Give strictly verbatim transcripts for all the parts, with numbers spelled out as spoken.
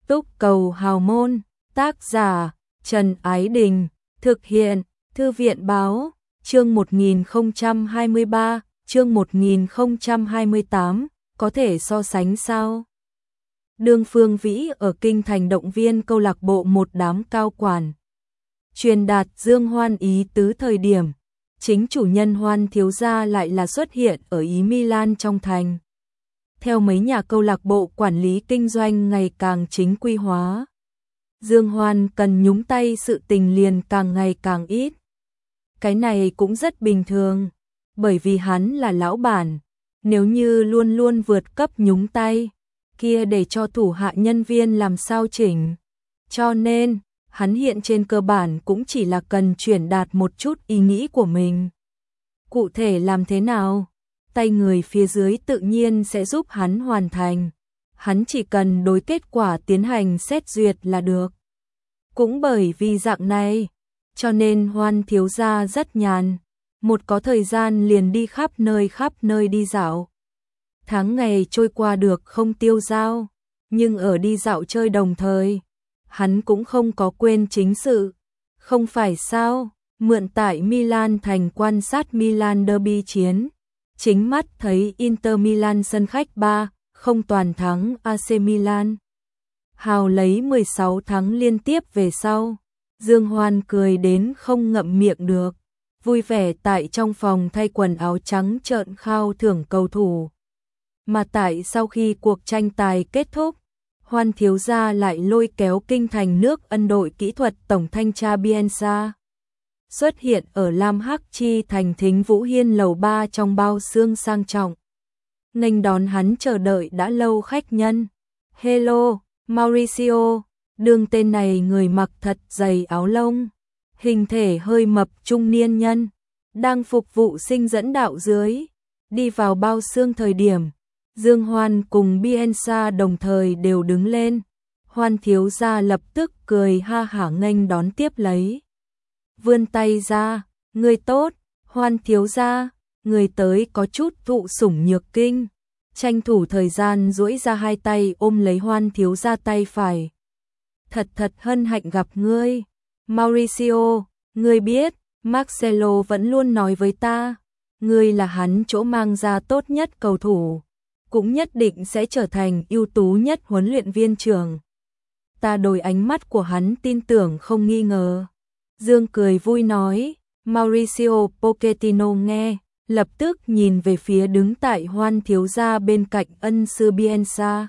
Túc Cầu Hào Môn, tác giả Trần Ái Đình, thực hiện Thư viện Báo, chương một nghìn không trăm hai mươi ba, chương một nghìn không trăm hai mươi tám, có thể so sánh sao? Đương Phương Vĩ ở kinh thành động viên câu lạc bộ một đám cao quản. Truyền đạt Dương Hoan ý tứ thời điểm, chính chủ nhân Hoan thiếu gia lại là xuất hiện ở Ý Milan trong thành. Theo mấy nhà câu lạc bộ quản lý kinh doanh ngày càng chính quy hóa, Dương Hoan cần nhúng tay sự tình liền càng ngày càng ít. Cái này cũng rất bình thường, bởi vì hắn là lão bản, nếu như luôn luôn vượt cấp nhúng tay, kia để cho thủ hạ nhân viên làm sao chỉnh. Cho nên, hắn hiện trên cơ bản cũng chỉ là cần truyền đạt một chút ý nghĩ của mình. Cụ thể làm thế nào? Tay người phía dưới tự nhiên sẽ giúp hắn hoàn thành. Hắn chỉ cần đối kết quả tiến hành xét duyệt là được. Cũng bởi vì dạng này, cho nên Hoan thiếu gia rất nhàn, một có thời gian liền đi khắp nơi khắp nơi đi dạo. Tháng ngày trôi qua được không tiêu dao, nhưng ở đi dạo chơi đồng thời, hắn cũng không có quên chính sự. Không phải sao, mượn tại Milan thành quan sát Milan derby chiến, chính mắt thấy Inter Milan sân khách ba không toàn thắng a xê Milan. Hào lấy mười sáu thắng liên tiếp về sau, Dương Hoan cười đến không ngậm miệng được, vui vẻ tại trong phòng thay quần áo trắng trợn khao thưởng cầu thủ. Mà tại sau khi cuộc tranh tài kết thúc, Hoan thiếu gia lại lôi kéo kinh thành nước Ân đội kỹ thuật tổng thanh tra Bielsa xuất hiện ở Lam Hắc Chi thành Thính Vũ Hiên lầu ba trong bao xương sang trọng. Nghênh đón hắn chờ đợi đã lâu khách nhân. Hello, Mauricio, đường tên này người mặc thật dày áo lông, hình thể hơi mập trung niên nhân, đang phục vụ sinh dẫn đạo dưới, đi vào bao xương thời điểm. Dương Hoan cùng Bielsa đồng thời đều đứng lên, Hoan thiếu gia lập tức cười ha hả nghênh đón tiếp lấy. Vươn tay ra, người tốt, Hoan thiếu gia, người tới có chút thụ sủng nhược kinh, tranh thủ thời gian duỗi ra hai tay ôm lấy Hoan thiếu gia tay phải. Thật thật hân hạnh gặp ngươi, Mauricio, ngươi biết, Marcelo vẫn luôn nói với ta, ngươi là hắn chỗ mang ra tốt nhất cầu thủ, cũng nhất định sẽ trở thành ưu tú nhất huấn luyện viên trưởng. Ta đối ánh mắt của hắn tin tưởng không nghi ngờ. Dương cười vui nói, Mauricio Pochettino nghe, lập tức nhìn về phía đứng tại Hoan thiếu gia bên cạnh ân sư Bielsa.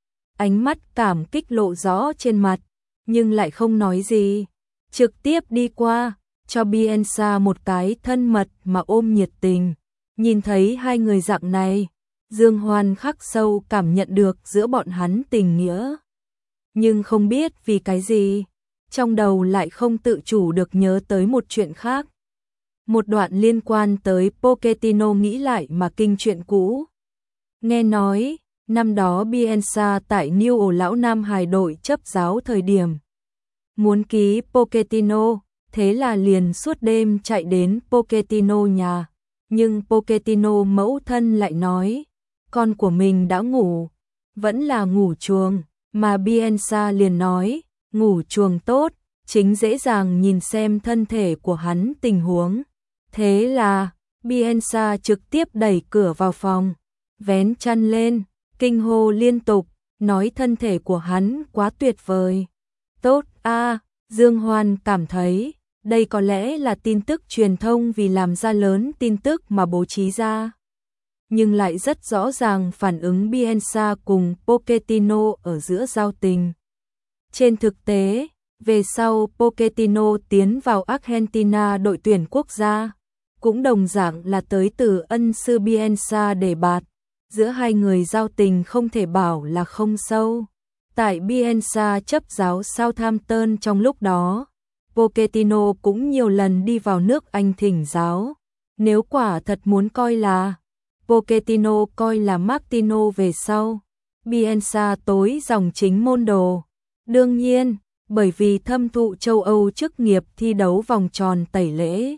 Ánh mắt cảm kích lộ rõ trên mặt, nhưng lại không nói gì, trực tiếp đi qua, cho Bielsa một cái thân mật mà ôm nhiệt tình. Nhìn thấy hai người dạng này, Dương Hoan khắc sâu cảm nhận được giữa bọn hắn tình nghĩa. Nhưng không biết vì cái gì, trong đầu lại không tự chủ được nhớ tới một chuyện khác. Một đoạn liên quan tới Pochettino nghĩ lại mà kinh chuyện cũ. Nghe nói, năm đó Bielsa tại New lão Nam Hải đội chấp giáo thời điểm muốn ký Pochettino, thế là liền suốt đêm chạy đến Pochettino nhà. Nhưng Pochettino mẫu thân lại nói, con của mình đã ngủ, vẫn là ngủ chuồng, mà Bielsa liền nói, ngủ chuồng tốt, chính dễ dàng nhìn xem thân thể của hắn tình huống. Thế là, Bielsa trực tiếp đẩy cửa vào phòng, vén chăn lên, kinh hô liên tục, nói thân thể của hắn quá tuyệt vời. Tốt a, Dương Hoan cảm thấy, đây có lẽ là tin tức truyền thông vì làm ra lớn tin tức mà bố trí ra. Nhưng lại rất rõ ràng phản ứng Bielsa cùng Pochettino ở giữa giao tình. Trên thực tế, về sau Pochettino tiến vào Argentina đội tuyển quốc gia, cũng đồng dạng là tới từ ân sư Bielsa để bạt, giữa hai người giao tình không thể bảo là không sâu. Tại Bielsa chấp giáo Southampton trong lúc đó, Pochettino cũng nhiều lần đi vào nước Anh thỉnh giáo. Nếu quả thật muốn coi là Pochettino coi là Martino về sau, Bielsa tối dòng chính môn đồ. Đương nhiên, bởi vì thâm thụ châu Âu chức nghiệp thi đấu vòng tròn tẩy lễ,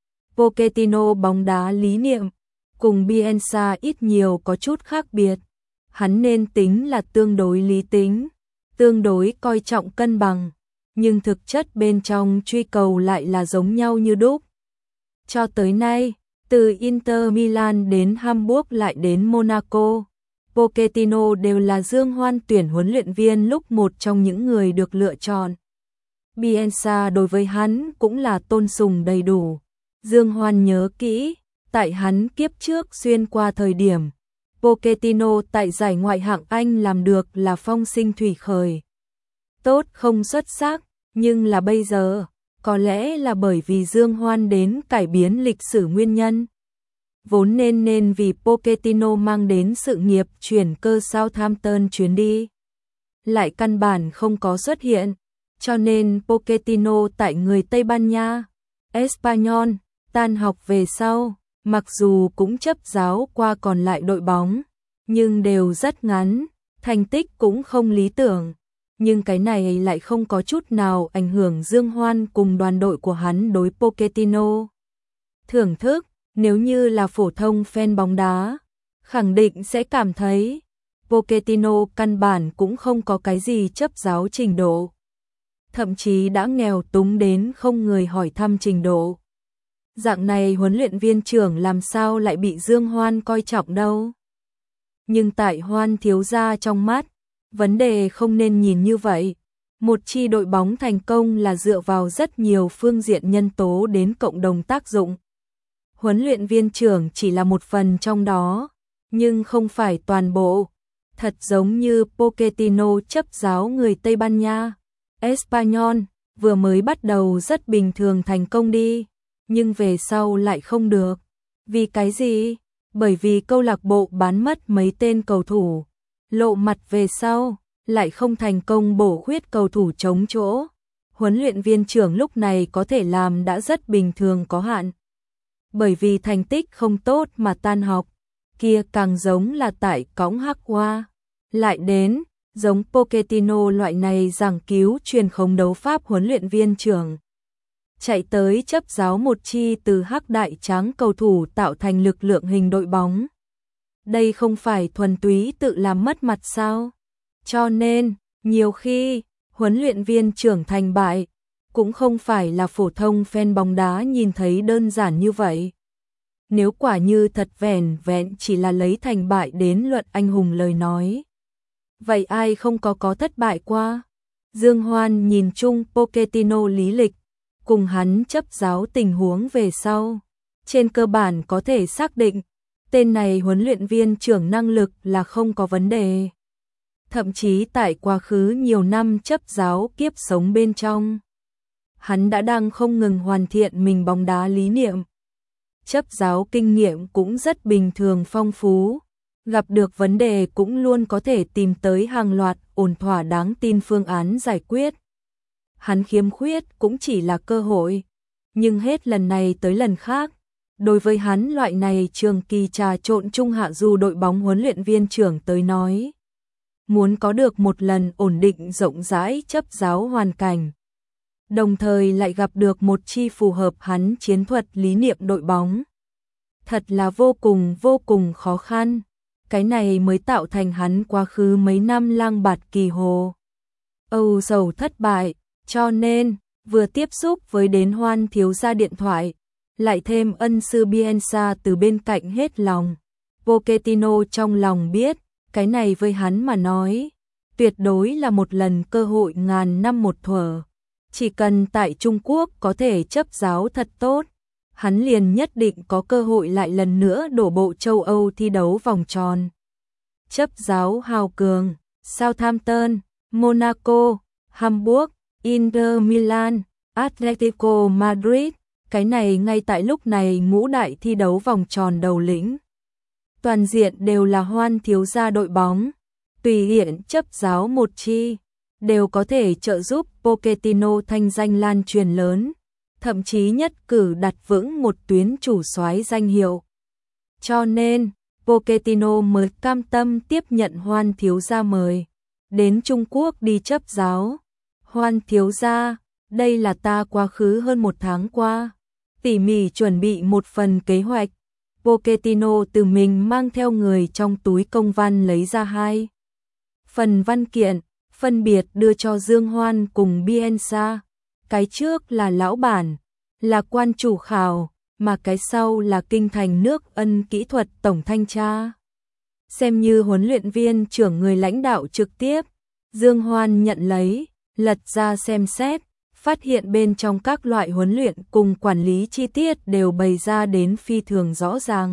Pochettino bóng đá lý niệm cùng Bielsa ít nhiều có chút khác biệt. Hắn nên tính là tương đối lý tính, tương đối coi trọng cân bằng, nhưng thực chất bên trong truy cầu lại là giống nhau như đúc. Cho tới nay, từ Inter Milan đến Hamburg lại đến Monaco, Pochettino đều là Dương Hoan tuyển huấn luyện viên lúc một trong những người được lựa chọn. Bielsa đối với hắn cũng là tôn sùng đầy đủ. Dương Hoan nhớ kỹ, tại hắn kiếp trước xuyên qua thời điểm, Pochettino tại giải ngoại hạng Anh làm được là phong sinh thủy khởi. Tốt không xuất sắc, nhưng là bây giờ, có lẽ là bởi vì Dương Hoan đến cải biến lịch sử nguyên nhân. Vốn nên nên vì Pochettino mang đến sự nghiệp chuyển cơ Southampton chuyến đi. Lại căn bản không có xuất hiện, cho nên Pochettino tại người Tây Ban Nha, Espanyol, tan học về sau, mặc dù cũng chấp giáo qua còn lại đội bóng, nhưng đều rất ngắn, thành tích cũng không lý tưởng. Nhưng cái này lại không có chút nào ảnh hưởng Dương Hoan cùng đoàn đội của hắn đối Pochettino. Thưởng thức, nếu như là phổ thông fan bóng đá, khẳng định sẽ cảm thấy Pochettino căn bản cũng không có cái gì chấp giáo trình độ. Thậm chí đã nghèo túng đến không người hỏi thăm trình độ. Dạng này huấn luyện viên trưởng làm sao lại bị Dương Hoan coi trọng đâu. Nhưng tại Hoan thiếu gia trong mắt, vấn đề không nên nhìn như vậy. Một chi đội bóng thành công là dựa vào rất nhiều phương diện nhân tố đến cộng đồng tác dụng. Huấn luyện viên trưởng chỉ là một phần trong đó, nhưng không phải toàn bộ. Thật giống như Pochettino chấp giáo người Tây Ban Nha, Espanyol, vừa mới bắt đầu rất bình thường thành công đi, nhưng về sau lại không được. Vì cái gì? Bởi vì câu lạc bộ bán mất mấy tên cầu thủ, lộ mặt về sau, lại không thành công bổ khuyết cầu thủ chống chỗ. Huấn luyện viên trưởng lúc này có thể làm đã rất bình thường có hạn. Bởi vì thành tích không tốt mà tan học, kia càng giống là tại cõng hắc hoa. Lại đến, giống Pochettino loại này giảng cứu truyền khống đấu pháp huấn luyện viên trưởng. Chạy tới chấp giáo một chi từ hắc đại trắng cầu thủ tạo thành lực lượng hình đội bóng. Đây không phải thuần túy tự làm mất mặt sao? Cho nên, nhiều khi, huấn luyện viên trưởng thành bại, cũng không phải là phổ thông fan bóng đá nhìn thấy đơn giản như vậy. Nếu quả như thật vẻn vẹn chỉ là lấy thành bại đến luận anh hùng lời nói. Vậy ai không có có thất bại qua? Dương Hoan nhìn chung Pochettino lý lịch, cùng hắn chấp giáo tình huống về sau. Trên cơ bản có thể xác định, tên này huấn luyện viên trưởng năng lực là không có vấn đề. Thậm chí tại quá khứ nhiều năm chấp giáo kiếp sống bên trong, hắn đã đang không ngừng hoàn thiện mình bóng đá lý niệm. Chấp giáo kinh nghiệm cũng rất bình thường phong phú, gặp được vấn đề cũng luôn có thể tìm tới hàng loạt ổn thỏa đáng tin phương án giải quyết. Hắn khiếm khuyết cũng chỉ là cơ hội, nhưng hết lần này tới lần khác, đối với hắn loại này trường kỳ trà trộn trung hạ du đội bóng huấn luyện viên trưởng tới nói, muốn có được một lần ổn định rộng rãi chấp giáo hoàn cảnh, đồng thời lại gặp được một chi phù hợp hắn chiến thuật lý niệm đội bóng. Thật là vô cùng vô cùng khó khăn, cái này mới tạo thành hắn quá khứ mấy năm lang bạt kỳ hồ. Âu sầu thất bại, cho nên, vừa tiếp xúc với đến Hoan thiếu gia điện thoại, lại thêm ân sư Bielsa từ bên cạnh hết lòng. Pochettino trong lòng biết, cái này với hắn mà nói, tuyệt đối là một lần cơ hội ngàn năm một thuở. Chỉ cần tại Trung Quốc có thể chấp giáo thật tốt, hắn liền nhất định có cơ hội lại lần nữa đổ bộ châu Âu thi đấu vòng tròn. Chấp giáo hào cường, Southampton, Monaco, Hamburg, Inter Milan, Atletico Madrid, cái này ngay tại lúc này ngũ đại thi đấu vòng tròn đầu lĩnh. Toàn diện đều là Hoan thiếu gia đội bóng, tùy hiện chấp giáo một chi, đều có thể trợ giúp Pochettino thanh danh lan truyền lớn, thậm chí nhất cử đặt vững một tuyến chủ soái danh hiệu. Cho nên, Pochettino mới cam tâm tiếp nhận Hoan thiếu gia mời đến Trung Quốc đi chấp giáo. Hoan thiếu gia, đây là ta quá khứ hơn một tháng qua, tỉ mỉ chuẩn bị một phần kế hoạch. Pochettino từ mình mang theo người trong túi công văn lấy ra hai phần văn kiện, phân biệt đưa cho Dương Hoan cùng Bielsa. Cái trước là lão bản, là quan chủ khảo, mà cái sau là kinh thành nước Ân kỹ thuật tổng thanh tra. Xem như huấn luyện viên trưởng người lãnh đạo trực tiếp, Dương Hoan nhận lấy, lật ra xem xét, phát hiện bên trong các loại huấn luyện cùng quản lý chi tiết đều bày ra đến phi thường rõ ràng.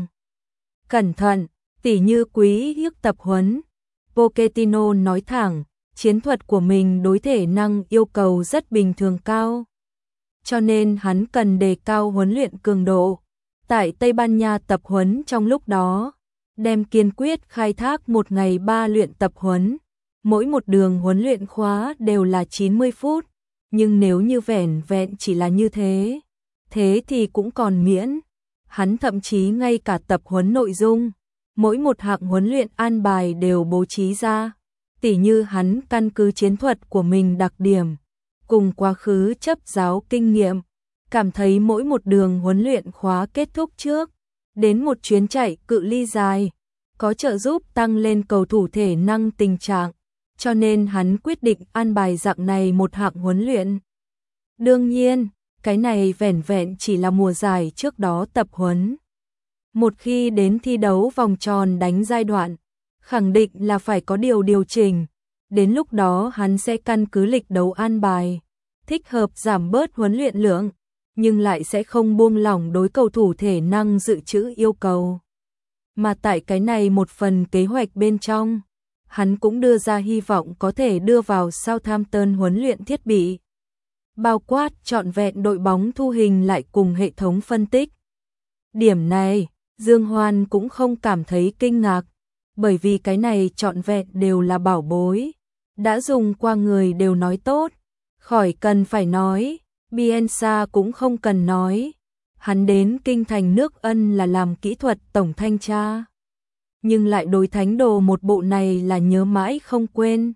Cẩn thận, tỉ như quý hiếc tập huấn. Pochettino nói thẳng, chiến thuật của mình đối thể năng yêu cầu rất bình thường cao. Cho nên hắn cần đề cao huấn luyện cường độ. Tại Tây Ban Nha tập huấn trong lúc đó, đem kiên quyết khai thác một ngày ba luyện tập huấn. Mỗi một đường huấn luyện khóa đều là chín mươi phút, nhưng nếu như vẻn vẹn chỉ là như thế, thế thì cũng còn miễn. Hắn thậm chí ngay cả tập huấn nội dung, mỗi một hạng huấn luyện an bài đều bố trí ra, tỉ như hắn căn cứ chiến thuật của mình đặc điểm, cùng quá khứ chấp giáo kinh nghiệm, cảm thấy mỗi một đường huấn luyện khóa kết thúc trước, đến một chuyến chạy cự ly dài, có trợ giúp tăng lên cầu thủ thể năng tình trạng, cho nên hắn quyết định an bài dạng này một hạng huấn luyện. Đương nhiên, cái này vẻn vẹn chỉ là mùa giải trước đó tập huấn. Một khi đến thi đấu vòng tròn đánh giai đoạn, khẳng định là phải có điều điều chỉnh. Đến lúc đó hắn sẽ căn cứ lịch đấu an bài, thích hợp giảm bớt huấn luyện lượng, nhưng lại sẽ không buông lỏng đối cầu thủ thể năng dự trữ yêu cầu. Mà tại cái này một phần kế hoạch bên trong, hắn cũng đưa ra hy vọng có thể đưa vào Southampton huấn luyện thiết bị, bao quát trọn vẹn đội bóng thu hình lại cùng hệ thống phân tích. Điểm này, Dương Hoan cũng không cảm thấy kinh ngạc, bởi vì cái này trọn vẹn đều là bảo bối. Đã dùng qua người đều nói tốt, khỏi cần phải nói, Bielsa cũng không cần nói. Hắn đến kinh thành nước Ân là làm kỹ thuật tổng thanh tra, nhưng lại đối thánh đồ một bộ này là nhớ mãi không quên.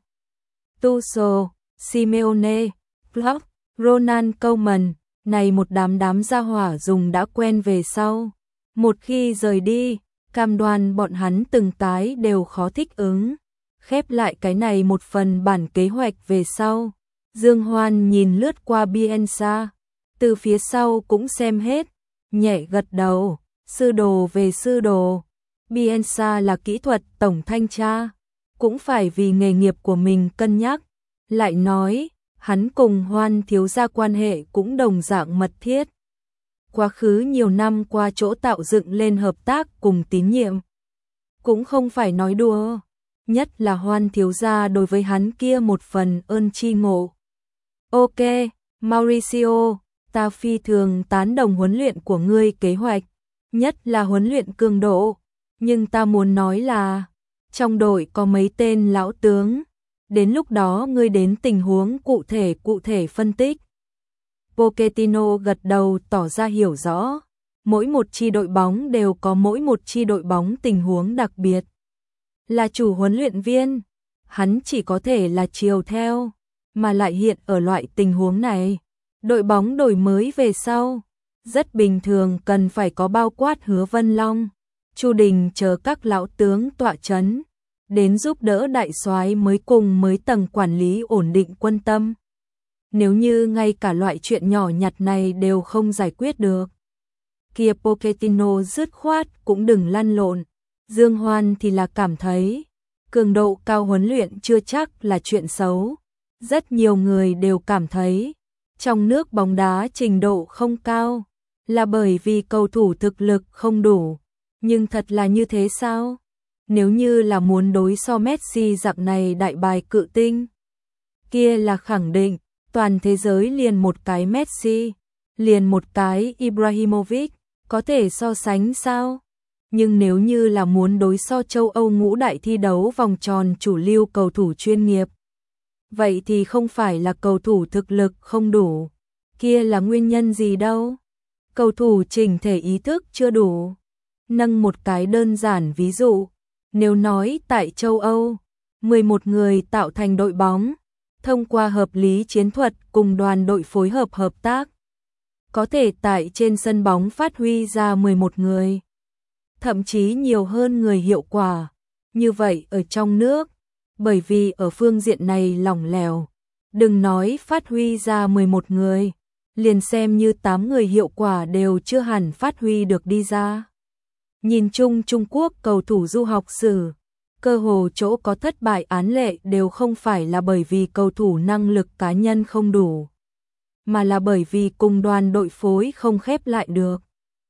Tuchel, Simeone, Klopp, Ronald Koeman, này một đám đám gia hỏa dùng đã quen về sau. Một khi rời đi, cam đoan bọn hắn từng cái đều khó thích ứng. Khép lại cái này một phần bản kế hoạch về sau, Dương Hoan nhìn lướt qua Bielsa, từ phía sau cũng xem hết, nhẹ gật đầu, sư đồ về sư đồ. Bielsa là kỹ thuật tổng thanh tra, cũng phải vì nghề nghiệp của mình cân nhắc. Lại nói, hắn cùng Hoan thiếu gia quan hệ cũng đồng dạng mật thiết. Quá khứ nhiều năm qua chỗ tạo dựng lên hợp tác cùng tín nhiệm, cũng không phải nói đùa, nhất là Hoan thiếu gia đối với hắn kia một phần ơn tri ngộ. Ok, Mauricio, ta phi thường tán đồng huấn luyện của ngươi kế hoạch, nhất là huấn luyện cường độ, nhưng ta muốn nói là, trong đội có mấy tên lão tướng, đến lúc đó ngươi đến tình huống cụ thể cụ thể phân tích. Pochettino gật đầu tỏ ra hiểu rõ, mỗi một chi đội bóng đều có mỗi một chi đội bóng tình huống đặc biệt. Là chủ huấn luyện viên, hắn chỉ có thể là chiều theo, mà lại hiện ở loại tình huống này. Đội bóng đổi mới về sau, rất bình thường cần phải có bao quát Hứa Vân Long, Chu Đình chờ các lão tướng tọa chấn, đến giúp đỡ đại soái mới cùng mới tầng quản lý ổn định quân tâm. Nếu như ngay cả loại chuyện nhỏ nhặt này đều không giải quyết được, kia Pochettino dứt khoát cũng đừng lăn lộn. Dương Hoan thì là cảm thấy, cường độ cao huấn luyện chưa chắc là chuyện xấu. Rất nhiều người đều cảm thấy, trong nước bóng đá trình độ không cao, là bởi vì cầu thủ thực lực không đủ. Nhưng thật là như thế sao? Nếu như là muốn đối so Messi dạng này đại bài cự tinh, kia là khẳng định, toàn thế giới liền một cái Messi, liền một cái Ibrahimovic, có thể so sánh sao? Nhưng nếu như là muốn đối so châu Âu ngũ đại thi đấu vòng tròn chủ lưu cầu thủ chuyên nghiệp, vậy thì không phải là cầu thủ thực lực không đủ, kia là nguyên nhân gì đâu? Cầu thủ chỉnh thể ý thức chưa đủ. Nâng một cái đơn giản ví dụ, nếu nói tại châu Âu, mười một người tạo thành đội bóng, thông qua hợp lý chiến thuật cùng đoàn đội phối hợp hợp tác, có thể tại trên sân bóng phát huy ra mười một người, thậm chí nhiều hơn người hiệu quả. Như vậy ở trong nước, bởi vì ở phương diện này lỏng lẻo. Đừng nói phát huy ra mười một người, liền xem như tám người hiệu quả đều chưa hẳn phát huy được đi ra. Nhìn chung Trung Quốc cầu thủ du học sử, cơ hồ chỗ có thất bại án lệ đều không phải là bởi vì cầu thủ năng lực cá nhân không đủ, mà là bởi vì cùng đoàn đội phối không khép lại được.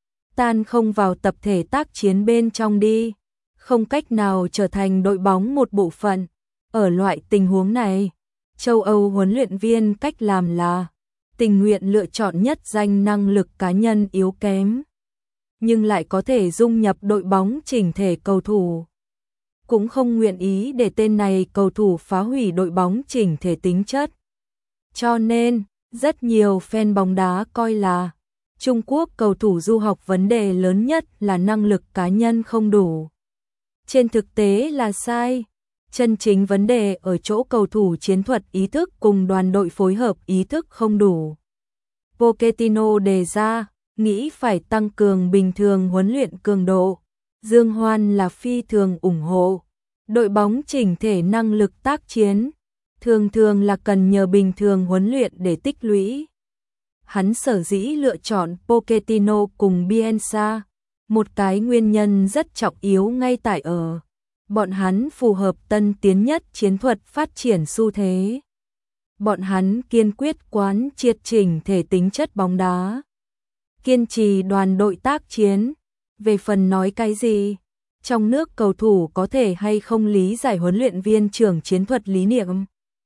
Tan không vào tập thể tác chiến bên trong đi, không cách nào trở thành đội bóng một bộ phận. Ở loại tình huống này, châu Âu huấn luyện viên cách làm là tình nguyện lựa chọn nhất danh năng lực cá nhân yếu kém, nhưng lại có thể dung nhập đội bóng chỉnh thể cầu thủ. Cũng không nguyện ý để tên này cầu thủ phá hủy đội bóng chỉnh thể tính chất. Cho nên, rất nhiều fan bóng đá coi là Trung Quốc cầu thủ du học vấn đề lớn nhất là năng lực cá nhân không đủ. Trên thực tế là sai. Chân chính vấn đề ở chỗ cầu thủ chiến thuật ý thức cùng đoàn đội phối hợp ý thức không đủ. Pochettino đề ra, nghĩ phải tăng cường bình thường huấn luyện cường độ. Dương Hoan là phi thường ủng hộ. Đội bóng chỉnh thể năng lực tác chiến, thường thường là cần nhờ bình thường huấn luyện để tích lũy. Hắn sở dĩ lựa chọn Pochettino cùng Bielsa, một cái nguyên nhân rất trọng yếu ngay tại ở bọn hắn phù hợp tân tiến nhất chiến thuật phát triển xu thế. Bọn hắn kiên quyết quán triệt chỉnh thể tính chất bóng đá, kiên trì đoàn đội tác chiến. Về phần nói cái gì, trong nước cầu thủ có thể hay không lý giải huấn luyện viên trưởng chiến thuật lý niệm,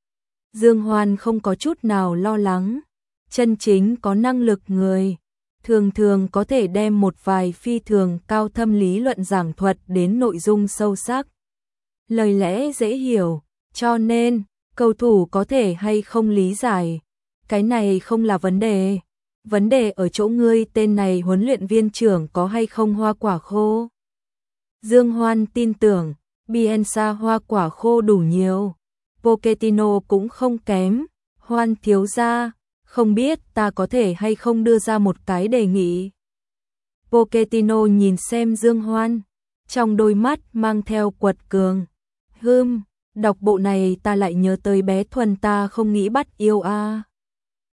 Dương Hoan không có chút nào lo lắng. Chân chính có năng lực người, thường thường có thể đem một vài phi thường cao thâm lý luận giảng thuật đến nội dung sâu sắc, lời lẽ dễ hiểu, cho nên cầu thủ có thể hay không lý giải, cái này không là vấn đề. Vấn đề ở chỗ ngươi tên này huấn luyện viên trưởng có hay không hoa quả khô. Dương Hoan tin tưởng, Bielsa hoa quả khô đủ nhiều, Pochettino cũng không kém. Hoan thiếu gia, không biết ta có thể hay không đưa ra một cái đề nghị. Pochettino nhìn xem Dương Hoan, trong đôi mắt mang theo quật cường. Hừm, đọc bộ này ta lại nhớ tới bé Thuần ta không nghĩ bắt yêu a. À.